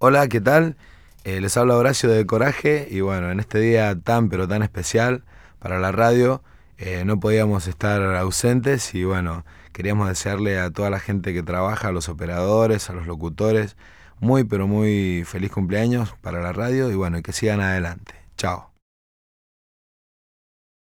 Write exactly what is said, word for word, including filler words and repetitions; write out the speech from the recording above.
Hola, ¿qué tal? Eh, les habla Horacio de Coraje y bueno, en este día tan pero tan especial para la radio eh, no podíamos estar ausentes y bueno, queríamos desearle a toda la gente que trabaja, a los operadores, a los locutores, muy pero muy feliz cumpleaños para la radio y bueno, y que sigan adelante. Chao.